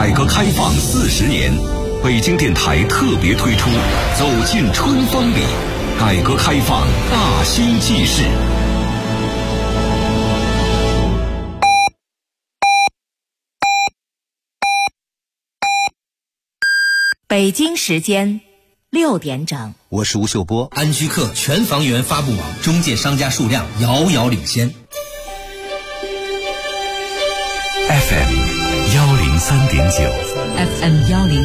改革开放40年，北京电台特别推出《走进春风里》，改革开放大兴纪事。 北京时间6点整， 我是吴秀波。 安居客全房源发布网中介商家数量遥遥领先。 FM 103.9 FM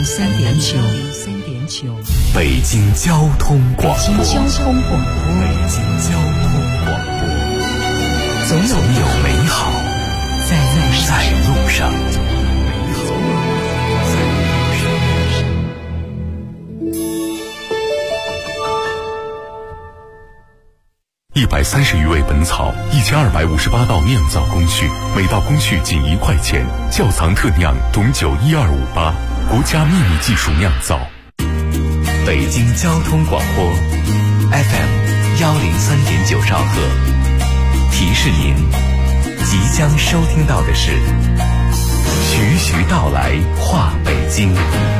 103.9 北京交通广播。 北京交通广播， 总有美好在路上。130余味本草，1258道酿造工序，每道工序仅1块钱。窖藏特酿董酒12588，国家秘密技术酿造。北京交通广播 FM 103.9兆赫。提示您，即将收听到的是徐徐道来话北京。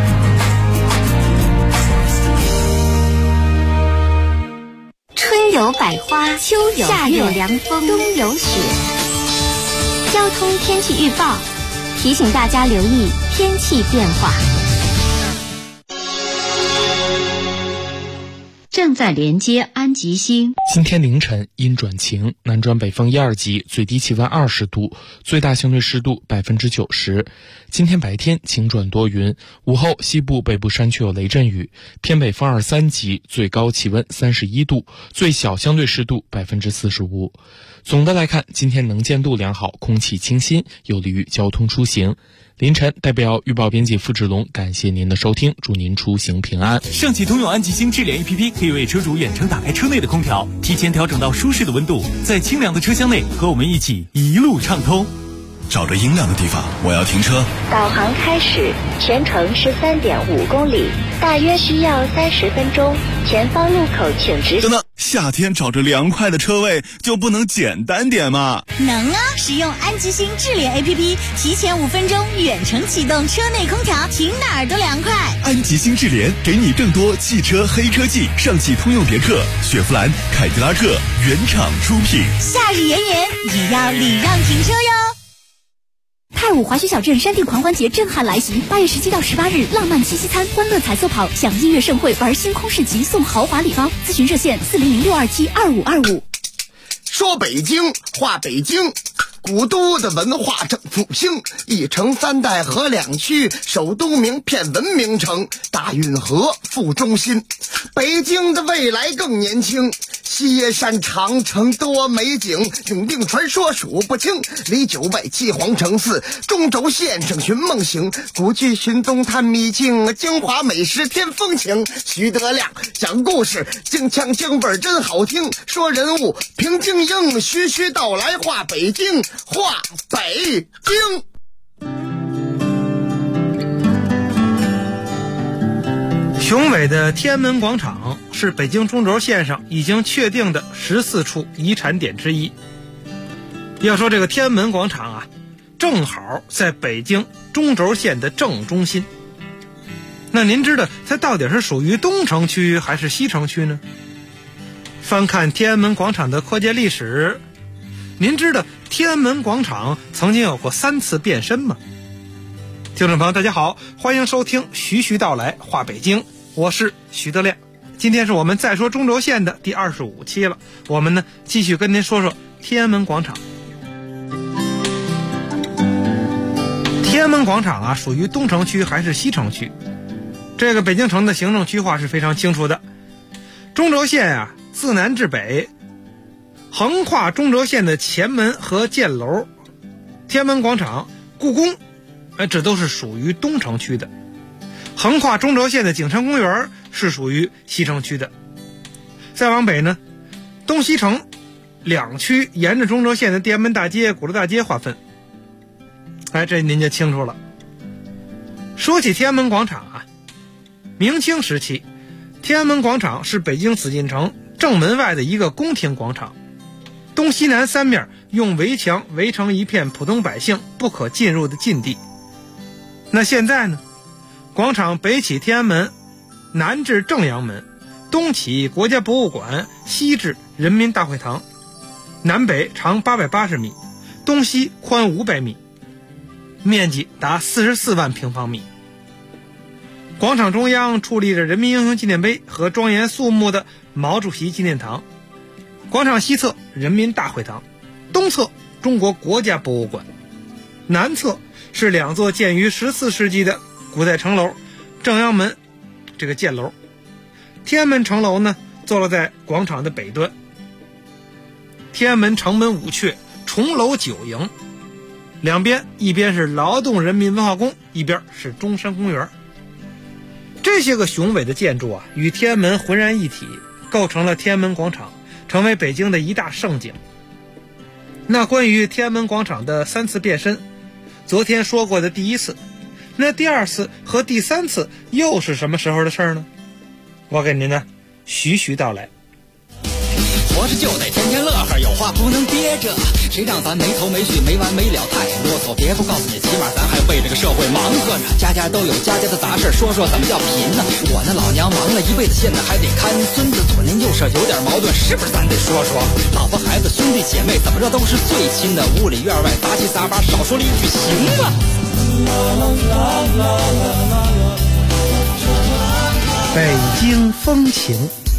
春有百花，秋有夏有凉风，冬有雪。交通天气预报提醒大家留意天气变化。 正在连接安吉星。 今天凌晨阴转晴，南转北风1、2级，最低气温20度，最大相对湿度90%。今天白天晴转多云，午后西部北部山区有雷阵雨，偏北风2、3级，最高气温31度，最小相对湿度45%。总的来看，今天能见度良好，空气清新，有利于交通出行。凌晨，代表预报编辑付志龙感谢您的收听，祝您出行平安。 上汽通用安吉星智联 APP 可以为车主远程打开车内的空调，提前调整到舒适的温度，在清凉的车厢内和我们一起一路畅通。 找着阴凉的地方，我要停车。 导航开始，全程13.5公里，大约需要30分钟。前方路口请直行。 等等，夏天找着凉快的车位就不能简单点吗？ 能啊！使用安吉星智联 APP， 提前5分钟远程启动车内空调，停哪儿都凉快。 安吉星智联给你更多汽车黑科技，上汽通用别克、雪佛兰、凯迪拉克原厂出品。 夏日炎炎，也要礼让停车哟。 太武滑雪小镇山地狂欢节震撼来袭，8月17到18日，浪漫七夕餐、欢乐彩色跑、享音乐盛会、玩星空市集，送豪华礼包。咨询热线400-627-2525。 说北京话北京，古都的文化正复兴，一城3代河2区，首都名片文明城，大运河副中心。北京的未来更年轻，西耶山长城多美景，永定传说数不清，离9外7皇城4，中轴线上寻梦行，古迹寻踪探秘境，京华美食添风情。徐德亮讲故事，京腔京味真好听，说人物评京英，徐徐道来话北京，话北京。 雄伟的天安门广场是北京中轴线上已经确定的14处遗产点之一。要说这个天安门广场啊，正好在北京中轴线的正中心。那您知道它到底是属于东城区还是西城区呢？翻看天安门广场的扩建历史，您知道天安门广场曾经有过3次变身吗？听众朋友大家好，欢迎收听徐徐道来话北京，我是徐德亮。今天是我们再说中轴线的第25期了，我们呢继续跟您说说天安门广场。天安门广场啊，属于东城区还是西城区？这个北京城的行政区划是非常清楚的。中轴线啊，自南至北，横跨中轴线的前门和箭楼、天安门广场、故宫，这都是属于东城区的。横跨中轴线的景山公园是属于西城区的。再往北呢，东西城2区沿着中轴线的天安门大街、鼓楼大街划分。这您就清楚了。说起天安门广场啊，明清时期，天安门广场是北京紫禁城正门外的一个宫廷广场，东西南3面用围墙围成一片普通百姓不可进入的禁地。 那现在呢，广场北起天安门，南至正阳门，东起国家博物馆，西至人民大会堂，南北长880米，东西宽500米，面积达44万平方米。广场中央矗立着人民英雄纪念碑和庄严肃穆的毛主席纪念堂。广场西侧人民大会堂，东侧中国国家博物馆，南侧是两座建于14世纪的古代城楼，正阳门这个箭楼，天安门城楼呢坐落在广场的北端。天安门城门5阙，重楼9营，两边，一边是劳动人民文化宫，一边是中山公园。这些个雄伟的建筑啊，与天安门浑然一体，构成了天安门广场，成为北京的一大盛景。那关于天安门广场的3次变身，昨天说过的第1次，那第2次和第3次又是什么时候的事儿呢？我给您呢徐徐道来。 活着就得天天乐呵，有话不能憋着，谁让咱没头没绪没完没了太啰嗦，别不告诉你，起码咱还为这个社会忙活呢，家家都有家家的杂事，说说怎么叫贫呢？我那老娘忙了一辈子，现在还得看孙子，左邻右舍有点矛盾，是不是咱得说说？老婆孩子兄弟姐妹怎么着都是最亲的，屋里院外杂七杂八，少说了一句行吗？ 北京风情。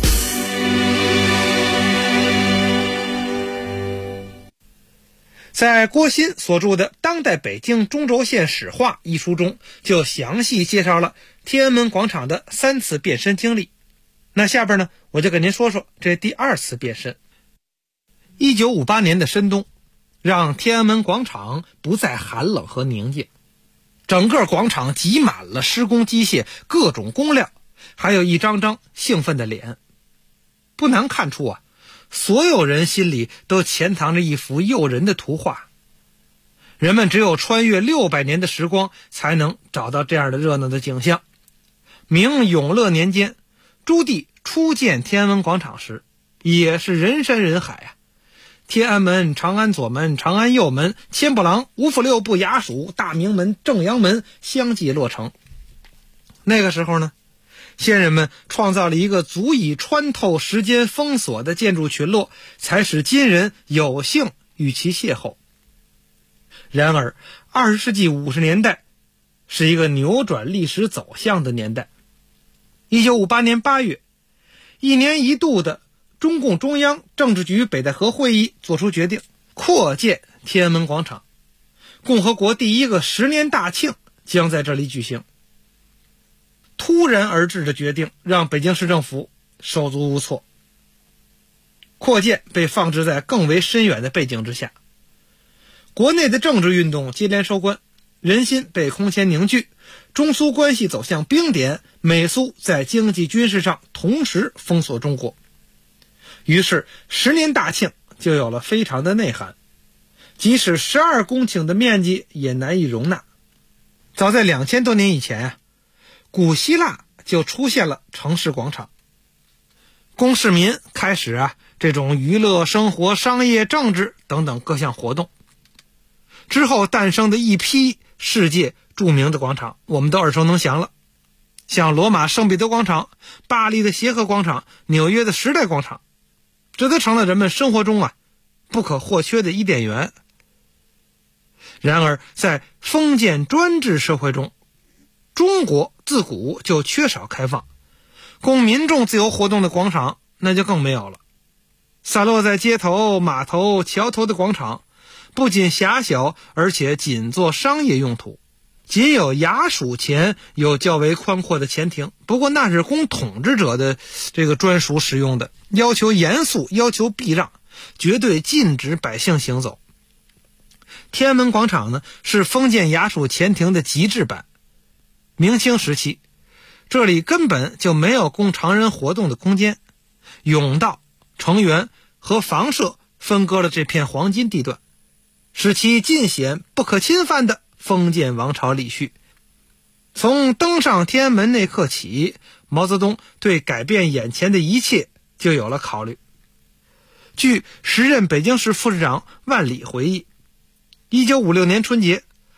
在郭鑫所著的《当代北京中轴线史话》一书中，就详细介绍了天安门广场的3次变身经历。那下边呢，我就跟您说说这第2次变身。1958年的深冬，让天安门广场不再寒冷和宁静，整个广场挤满了施工机械、各种工料，还有一张张兴奋的脸。不难看出啊，所有人心里都潜藏着一幅诱人的图画。人们只有穿越600年的时光，才能找到这样的热闹的景象。明永乐年间，朱棣初建天安门广场时，也是人山人海啊。天安门、长安左门、长安右门、千步廊、五府六部衙署、大明门、正阳门相继落成。那个时候呢，先人们创造了一个足以穿透时间封锁的建筑群落，才使今人有幸与其邂逅。然而20世纪50年代是一个扭转历史走向的年代。1958年8月，一年一度的中共中央政治局北戴河会议作出决定，扩建天安门广场，共和国第1个10年大庆将在这里举行。突然而至的决定让北京市政府手足无措，扩建被放置在更为深远的背景之下。国内的政治运动接连收官，人心被空前凝聚，中苏关系走向冰点，美苏在经济军事上同时封锁中国。于是10年大庆就有了非常的内涵，即使12公顷的面积也难以容纳。早在2000多年以前啊，古希腊就出现了城市广场，供市民开始这种娱乐、生活、商业、政治等等各项活动。之后诞生的一批世界著名的广场，我们都耳熟能详了，像罗马圣彼得广场、巴黎的协和广场、纽约的时代广场，这都成了人们生活中不可或缺的伊甸园。然而在封建专制社会中，中国自古就缺少开放，供民众自由活动的广场那就更没有了。散落在街头、码头、桥头的广场不仅狭小，而且仅做商业用途，仅有衙署前有较为宽阔的前庭，不过那是供统治者的这个专属使用的，要求严肃，要求避让，绝对禁止百姓行走。天安门广场呢，是封建衙署前庭的极致版。明清时期，这里根本就没有供常人活动的空间，甬道、城垣和房舍分割了这片黄金地段，使其尽显不可侵犯的封建王朝礼序。从登上天安门那刻起，毛泽东对改变眼前的一切就有了考虑。据时任北京市副市长万里回忆，1956年春节，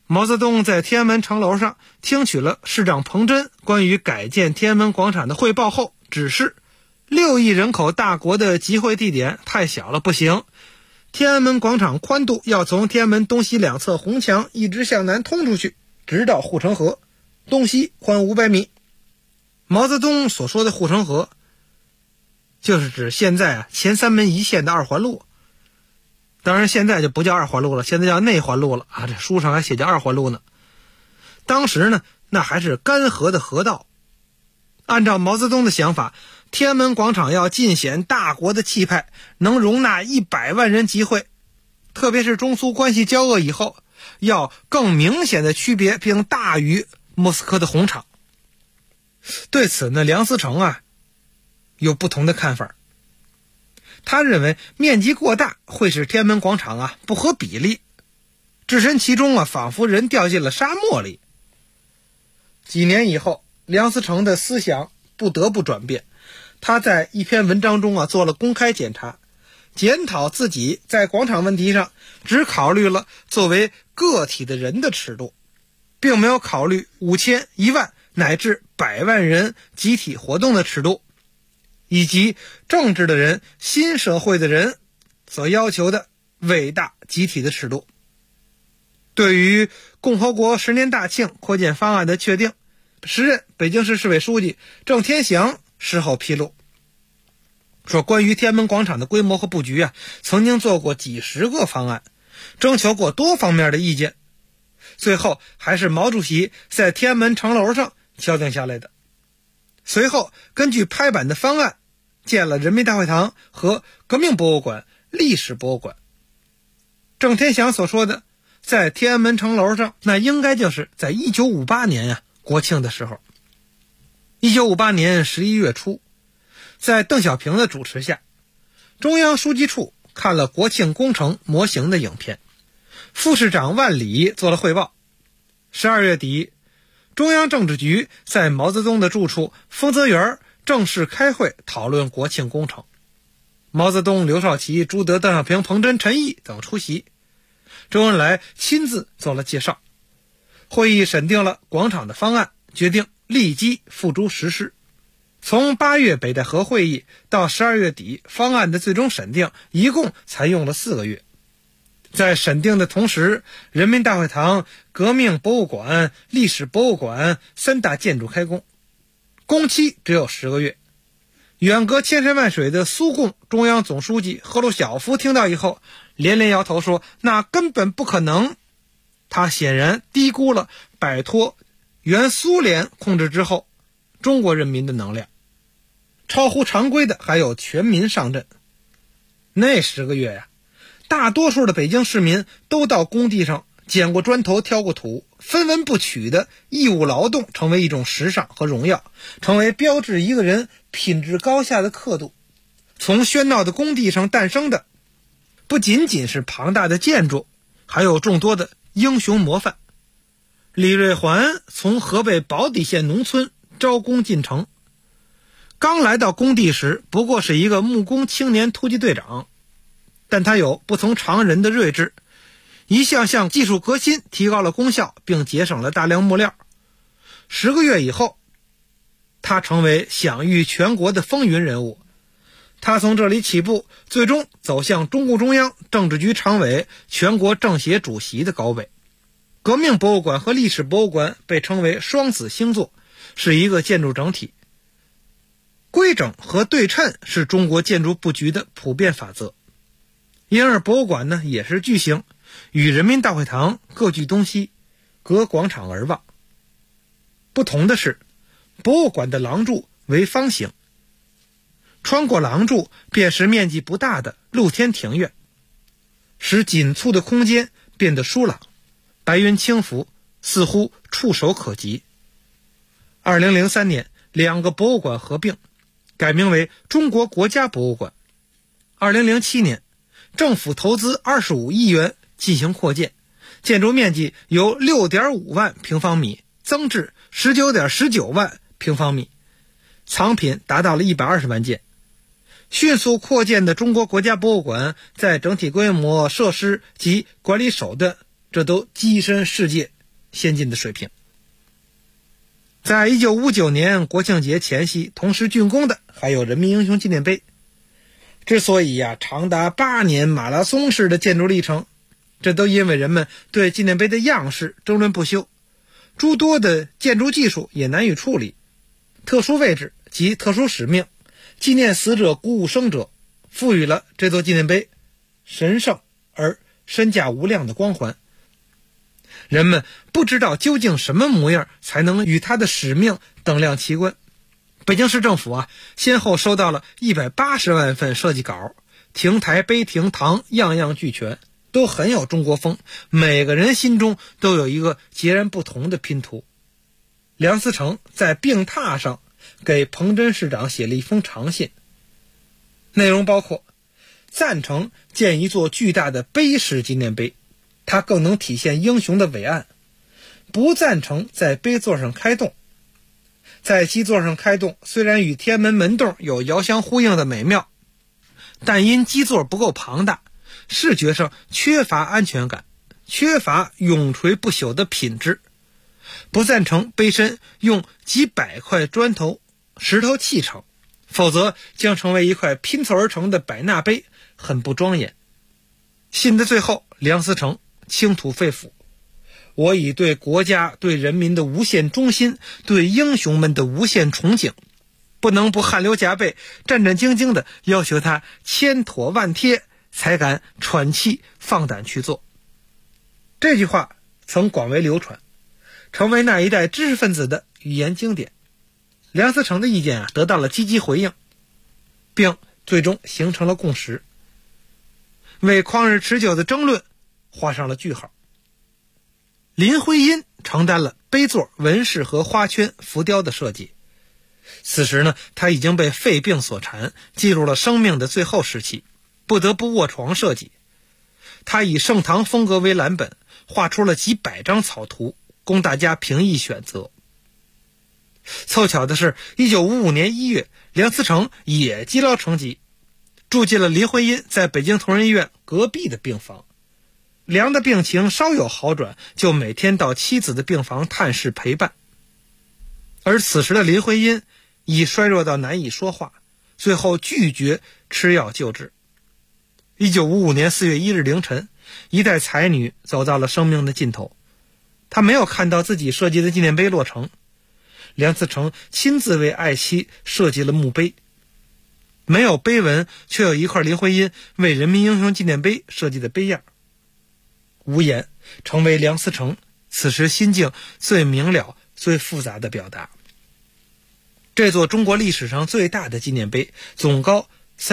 毛泽东在天安门城楼上听取了市长彭真关于改建天安门广场的汇报后，指示6亿人口大国的集会地点太小了，不行，天安门广场宽度要从天安门东西两侧红墙一直向南通出去，直到护城河，东西宽500米。毛泽东所说的护城河，就是指现在前3门一线的2环路。当然现在就不叫2环路了，现在叫内环路了啊！这书上还写叫2环路呢。当时呢，那还是干涸的河道。按照毛泽东的想法，天安门广场要尽显大国的气派，能容纳100万人集会。特别是中苏关系交恶以后，要更明显的区别并大于莫斯科的红场。对此呢，梁思成有不同的看法。他认为面积过大会使天安门广场不合比例，置身其中仿佛人掉进了沙漠里。几年以后，梁思成的思想不得不转变，他在一篇文章中做了公开检查，检讨自己在广场问题上只考虑了作为个体的人的尺度，并没有考虑5000、1万乃至100万人集体活动的尺度，以及政治的人、新社会的人所要求的伟大集体的尺度。对于共和国10年大庆扩建方案的确定，时任北京市市委书记郑天祥事后披露说，关于天安门广场的规模和布局曾经做过几十个方案，征求过多方面的意见，最后还是毛主席在天安门城楼上敲定下来的。随后根据拍板的方案，建了人民大会堂和革命博物馆、历史博物馆。郑天祥所说的在天安门城楼上，那应该就是在1958年国庆的时候。1958年11月初，在邓小平的主持下，中央书记处看了国庆工程模型的影片，副市长万里做了汇报。12月底，中央政治局在毛泽东的住处丰泽园正式开会讨论国庆工程。毛泽东、刘少奇、朱德、邓小平、彭真、陈毅等出席，周恩来亲自做了介绍。会议审定了广场的方案，决定立即付诸实施。从8月北戴河会议到12月底方案的最终审定，一共才用了4个月。在审定的同时，人民大会堂、革命博物馆、历史博物馆3大建筑开工，工期只有10个月。远隔千山万水的苏共中央总书记赫鲁晓夫听到以后，连连摇头说，那根本不可能。他显然低估了摆脱原苏联控制之后中国人民的能量。超乎常规的还有全民上阵。那10个月大多数的北京市民都到工地上捡过砖头、挑过土，分文不取的义务劳动成为一种时尚和荣耀，成为标志一个人品质高下的刻度。从喧闹的工地上诞生的不仅仅是庞大的建筑，还有众多的英雄模范。李瑞环从河北保底县农村招工进城，刚来到工地时不过是一个木工青年突击队长，但他有不同常人的睿智，一项项技术革新提高了功效，并节省了大量木料。10个月以后，他成为享誉全国的风云人物。他从这里起步，最终走向中共中央政治局常委、全国政协主席的高位。革命博物馆和历史博物馆被称为双子星座，是一个建筑整体。规整和对称是中国建筑布局的普遍法则。因而博物馆呢也是巨型，与人民大会堂各据东西，隔广场而望。不同的是，博物馆的廊柱为方形，穿过廊柱便是面积不大的露天庭院，使紧促的空间变得疏朗，白云轻浮，似乎触手可及。2003年2个博物馆合并，改名为中国国家博物馆。2007年政府投资25亿元进行扩建，建筑面积由 6.5 万平方米增至 19.19 万平方米，藏品达到了120万件。迅速扩建的中国国家博物馆在整体规模、设施及管理手段这都跻身世界先进的水平。在1959年国庆节前夕同时竣工的还有人民英雄纪念碑。之所以长达8年马拉松式的建筑历程，这都因为人们对纪念碑的样式争论不休，诸多的建筑技术也难以处理，特殊位置及特殊使命，纪念死者鼓舞生者，赋予了这座纪念碑神圣而身价无量的光环。人们不知道究竟什么模样才能与它的使命等量齐观。北京市政府先后收到了180万份设计稿，亭台碑亭堂样样俱全，都很有中国风，每个人心中都有一个截然不同的拼图。梁思成在病榻上给彭真市长写了一封长信，内容包括赞成建一座巨大的碑石纪念碑，它更能体现英雄的伟岸；不赞成在碑座上开洞，在基座上开洞虽然与天安门门洞有遥相呼应的美妙，但因基座不够庞大，视觉上缺乏安全感，缺乏永垂不朽的品质。不赞成碑身用几百块砖头石头砌成，否则将成为一块拼凑而成的百纳碑，很不庄严。信的最后，梁思成倾吐肺腑，我以对国家对人民的无限忠心，对英雄们的无限崇敬，不能不汗流浃背，战战兢兢地要求他千妥万贴，才敢喘气放胆去做。这句话曾广为流传，成为那一代知识分子的语言经典。梁思成的意见得到了积极回应，并最终形成了共识，为旷日持久的争论画上了句号。林徽因承担了碑座、纹饰和花圈、浮雕的设计。此时呢，他已经被肺病所缠，进入了生命的最后时期，不得不卧床设计。他以盛唐风格为蓝本，画出了几百张草图，供大家评议选择。凑巧的是，1955年1月，梁思成也积劳成疾，住进了林徽因在北京同仁医院隔壁的病房。梁的病情稍有好转，就每天到妻子的病房探视陪伴。而此时的林徽因已衰弱到难以说话，最后拒绝吃药救治。1955年4月1日凌晨，一代才女走到了生命的尽头。她没有看到自己设计的纪念碑落成，梁思成亲自为爱妻设计了墓碑，没有碑文，却有一块林徽因为人民英雄纪念碑设计的碑样。无言成为梁思成此时心境最明了、最复杂的表达。这座中国历史上最大的纪念碑总高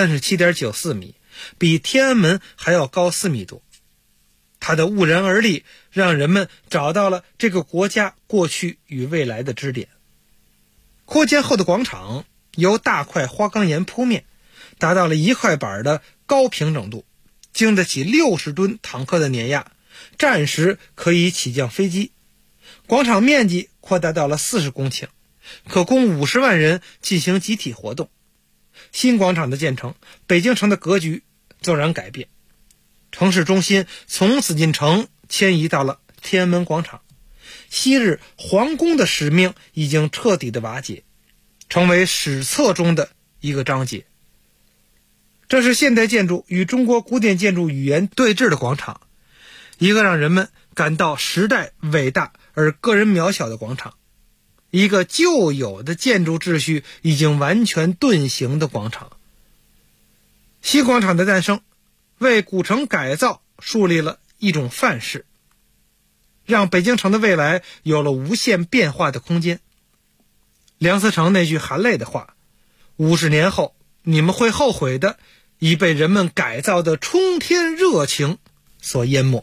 37.94 米，比天安门还要高4米多。它的兀然而立，让人们找到了这个国家过去与未来的支点。扩建后的广场由大块花岗岩铺面，达到了1块板的高平整度，经得起60吨坦克的碾压，战时可以起降飞机。广场面积扩大到了40公顷，可供50万人进行集体活动。新广场的建成，北京城的格局骤然改变，城市中心从紫禁城迁移到了天安门广场，昔日皇宫的使命已经彻底的瓦解，成为史册中的一个章节。这是现代建筑与中国古典建筑语言对峙的广场，一个让人们感到时代伟大而个人渺小的广场，一个旧有的建筑秩序已经完全遁形的广场。新广场的诞生，为古城改造树立了一种范式，让北京城的未来有了无限变化的空间。梁思成那句含泪的话，50年后你们会后悔的，已被人们改造的冲天热情所淹没。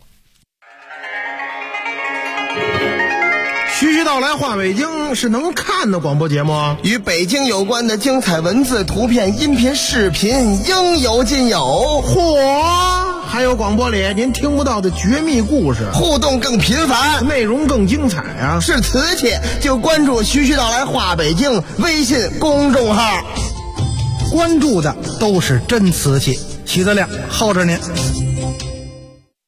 徐徐道来话北京是能看的广播节目， 与北京有关的精彩文字、图片、音频、视频应有尽有。 嚯，还有广播里您听不到的绝密故事， 互动更频繁， 内容更精彩啊！ 是瓷器就关注徐徐道来话北京微信公众号， 关注的都是真瓷器，齐德亮耗着您。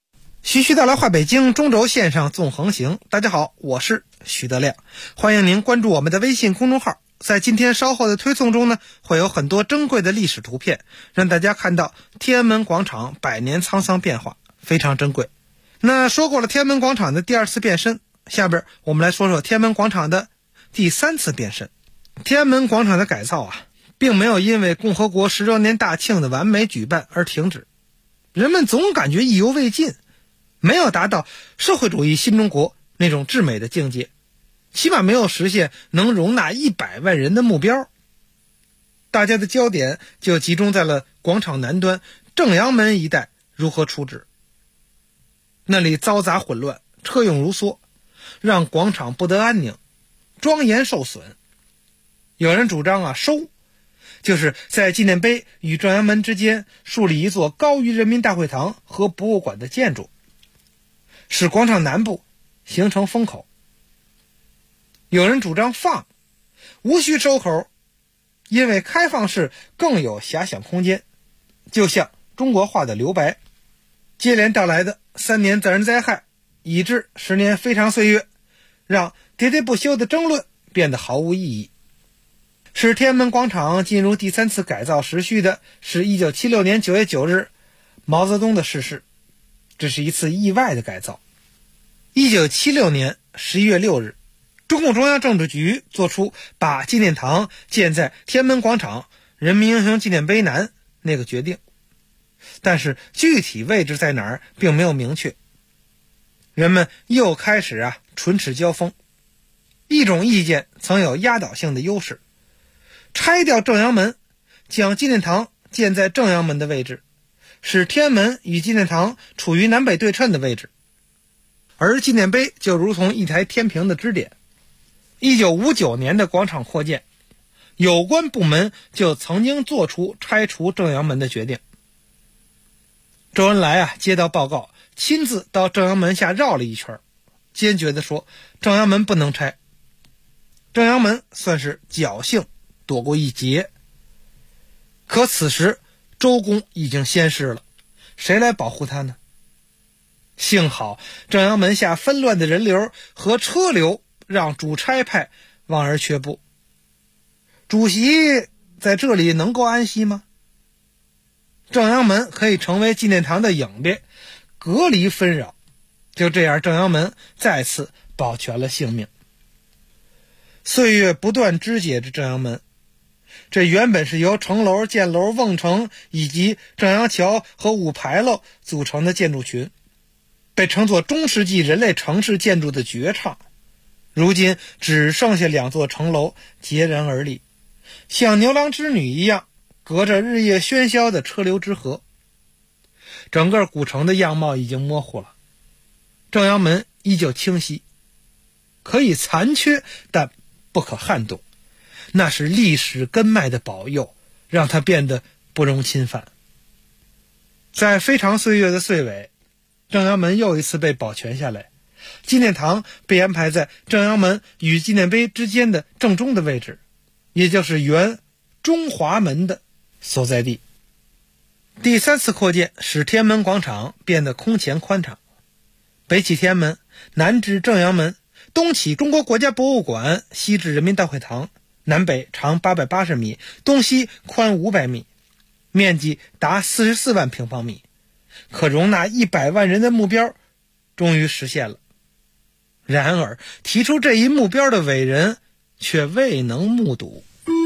徐徐道来话北京，中轴线上纵横行。大家好，我是徐德亮，欢迎您关注我们的微信公众号。在今天稍后的推送中呢，会有很多珍贵的历史图片，让大家看到天安门广场百年沧桑变化，非常珍贵。那说过了天安门广场的第2次变身，下边我们来说说天安门广场的第3次变身。天安门广场的改造并没有因为共和国10周年大庆的完美举办而停止，人们总感觉意犹未尽，没有达到社会主义新中国那种至美的境界，起码没有实现能容纳100万人的目标。大家的焦点就集中在了广场南端正阳门一带如何处置。那里嘈杂混乱，车涌如梭，让广场不得安宁，庄严受损。有人主张收，就是在纪念碑与正阳门之间树立一座高于人民大会堂和博物馆的建筑，使广场南部形成风口。有人主张放，无需收口，因为开放式更有遐想空间，就像中国画的留白。接连到来的3年自然灾害，以致10年非常岁月，让喋喋不休的争论变得毫无意义。使天安门广场进入第3次改造时序的是1976年9月9日毛泽东的逝世，这是一次意外的改造。1976年11月6日，中共中央政治局做出把纪念堂建在天安门广场人民英雄纪念碑南那个决定，但是具体位置在哪儿并没有明确。人们又开始唇齿交锋。一种意见曾有压倒性的优势，拆掉正阳门，将纪念堂建在正阳门的位置，使天安门与纪念堂处于南北对称的位置，而纪念碑就如同一台天平的支点。1959年的广场扩建，有关部门就曾经做出拆除正阳门的决定。周恩来接到报告，亲自到正阳门下绕了一圈，坚决地说正阳门不能拆。正阳门算是侥幸躲过一劫。可此时周公已经仙逝了，谁来保护他呢？幸好正阳门下纷乱的人流和车流让主拆派望而却步。主席在这里能够安息吗？正阳门可以成为纪念堂的影壁，隔离纷扰。就这样，正阳门再次保全了性命。岁月不断肢解着正阳门，这原本是由城楼、箭楼、瓮城以及正阳桥和五牌楼组成的建筑群，被称作中世纪人类城市建筑的绝唱。如今只剩下2座城楼孑然而立，像牛郎织女一样隔着日夜喧嚣的车流之河。整个古城的样貌已经模糊了，正阳门依旧清晰，可以残缺，但不可撼动，那是历史根脉的保佑，让它变得不容侵犯。在非常岁月的岁尾，正阳门又一次被保全下来，纪念堂被安排在正阳门与纪念碑之间的正中的位置，也就是原中华门的所在地。第3次扩建使天安门广场变得空前宽敞，北起天安门，南至正阳门，东起中国国家博物馆，西至人民大会堂，南北长880米，东西宽500米，面积达44万平方米，可容纳100万人的目标终于实现了。然而提出这一目标的伟人却未能目睹。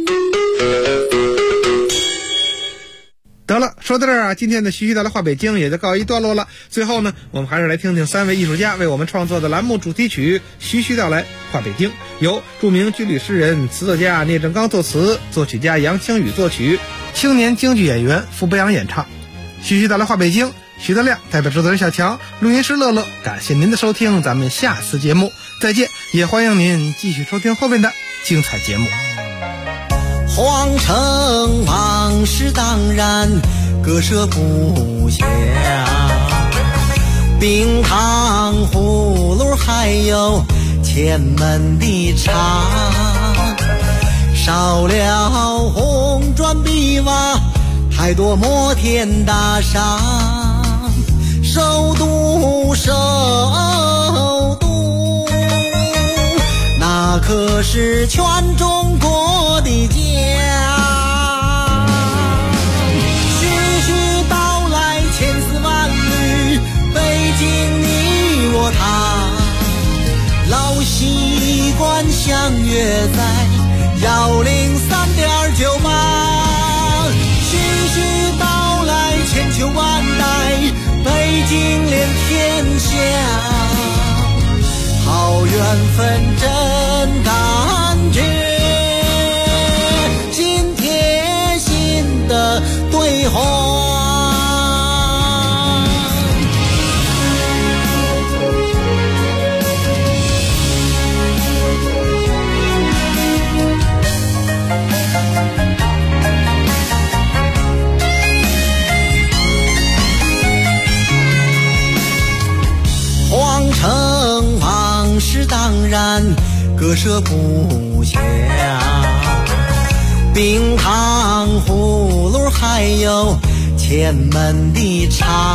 得了，说到这儿今天的徐徐道来话北京也就告一段落了。最后呢，我们还是来听听3位艺术家为我们创作的栏目主题曲《徐徐道来话北京》，由著名军旅诗人、词作家聂政刚作词，作曲家杨清宇作曲，青年京剧演员傅博阳演唱。徐徐道来话北京，徐德亮代表制作人小强，录音师乐乐，感谢您的收听，咱们下次节目再见，也欢迎您继续收听后面的精彩节目。 皇城往事当然割舍不下，冰糖葫芦还有前门的茶，少了红砖碧瓦，太多摩天大厦，首都首都，那可是全中国的家。徐徐道来千丝万缕，北京你我他，老习惯相约在103.98。千秋万代，北京连天下，好缘分真感觉，心贴心的对话。城往事当然割舍不下，冰糖葫芦还有前门的茶，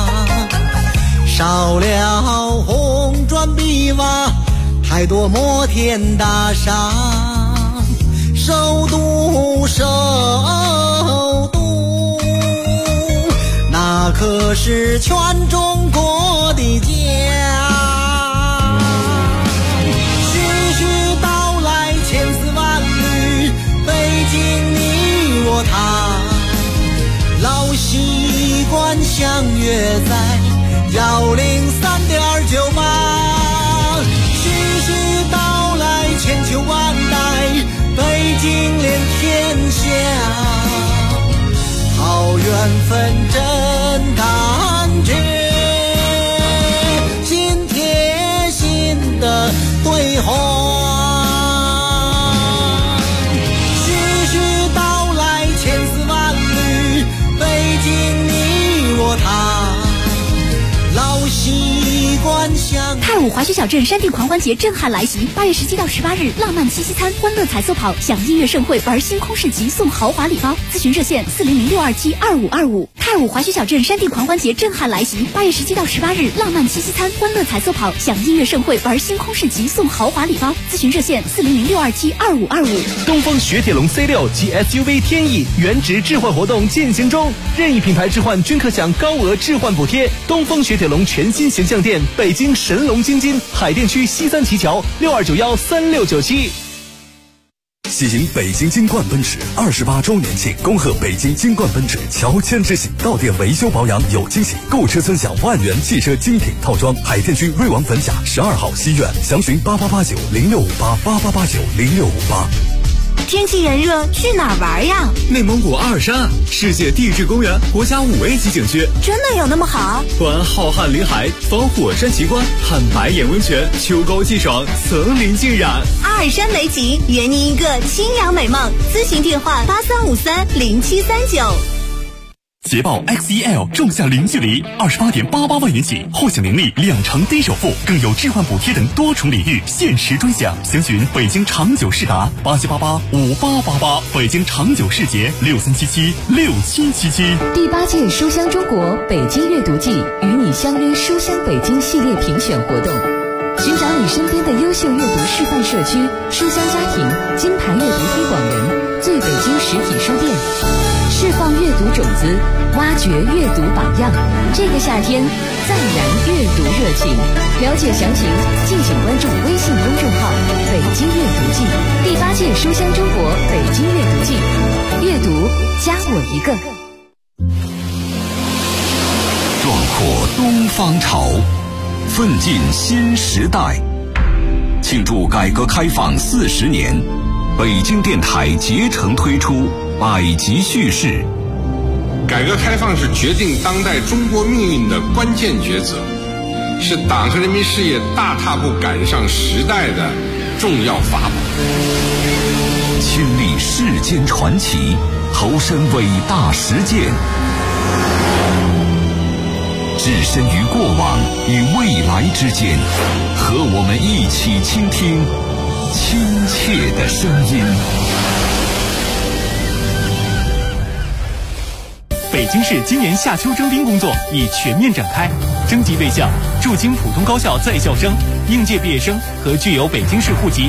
少了红砖碧瓦，太多摩天大厦。首都首都，那可是全中国的家。他老习惯相约在103.98，徐徐道来千秋万代，北京连天下，好缘分真感觉，心贴心的对话。 太武滑雪小镇山地狂欢节震撼来袭，8月17到18日，浪漫七夕餐、欢乐彩色跑、享音乐盛会、玩星空市集、送豪华礼包。咨询热线400-627-2525。太武滑雪小镇山地狂欢节震撼来袭，8月17到18日，浪漫七夕餐、欢乐彩色跑、享音乐盛会、玩星空市集、送豪华礼包。咨询热线400-627-2525。 东风雪铁龙 C6 及 SUV 天翼原值置换活动进行中，任意品牌置换均可享高额置换补贴。东风雪铁龙全新形象店，北京神龙京津海淀区西三旗桥62913697。 喜迎北京金冠奔驰28周年庆，恭贺北京金冠奔驰乔迁之喜，到店维修保养有惊喜，购车尊享万元汽车精品套装。海淀区瑞王坟甲12号西苑，详询8889065888890658。 天气炎热，去哪儿玩呀？ 内蒙古阿尔山，世界地质公园国家5A级景区， 真的有那么好？ 观浩瀚林海，访火山奇观，看白眼温泉，秋高气爽，层林尽染。 阿尔山美景，圆您一个清凉美梦。咨询电话83530739。 捷豹 XEL 仲夏零距离28.88万元起，获享年利2成低首付，更有置换补贴等多重礼遇，限时专享。详询北京长久世达87885888，北京长久世捷63776777。 第8届书香中国北京阅读季与你相约书香北京系列评选活动，寻找你身边的优秀阅读示范社区、书香家庭、金牌阅读推广人、最北京实体书店，释放阅读种子，挖掘阅读榜样。这个夏天，再燃阅读热情。了解详情，敬请关注微信公众号“北京阅读季”。第8届书香中国北京阅读季，阅读加我一个。 壮阔东方潮，奋进新时代。庆祝改革开放40年，北京电台竭诚推出百集叙事。 改革开放是决定当代中国命运的关键抉择，是党和人民事业大踏步赶上时代的重要法宝。 亲历世间传奇，投身伟大实践，置身于过往与未来之间，和我们一起倾听亲切的声音。 北京市今年夏秋征兵工作已全面展开，征集对象：驻京普通高校在校生、应届毕业生和具有北京市户籍